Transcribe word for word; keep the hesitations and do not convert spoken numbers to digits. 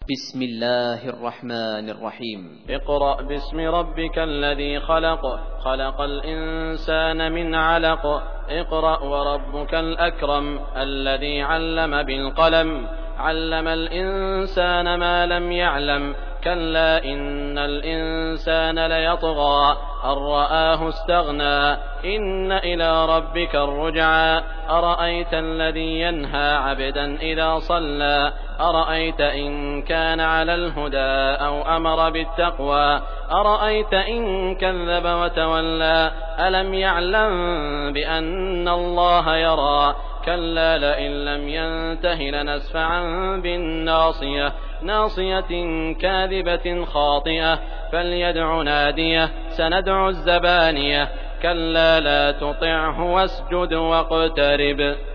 بسم الله الرحمن الرحيم. اقرأ باسم ربك الذي خلق خلق الإنسان من علق اقرأ وربك الأكرم الذي علم بالقلم علم الإنسان ما لم يعلم كلا إن الإنسان ليطغى أن رآه استغنى إن إلى ربك الرجعى أرأيت الذي ينهى عبدا إذا صلى أرأيت إن كان على الهدى أو أمر بالتقوى أرأيت إن كذب وتولى ألم يعلم بأن الله يرى كلا لئن لم ينته لنسفعا بالناصية ناصية كاذبة خاطئة فليدع ناديه سندع الزبانية كلا لا تطعه واسجد واقترب.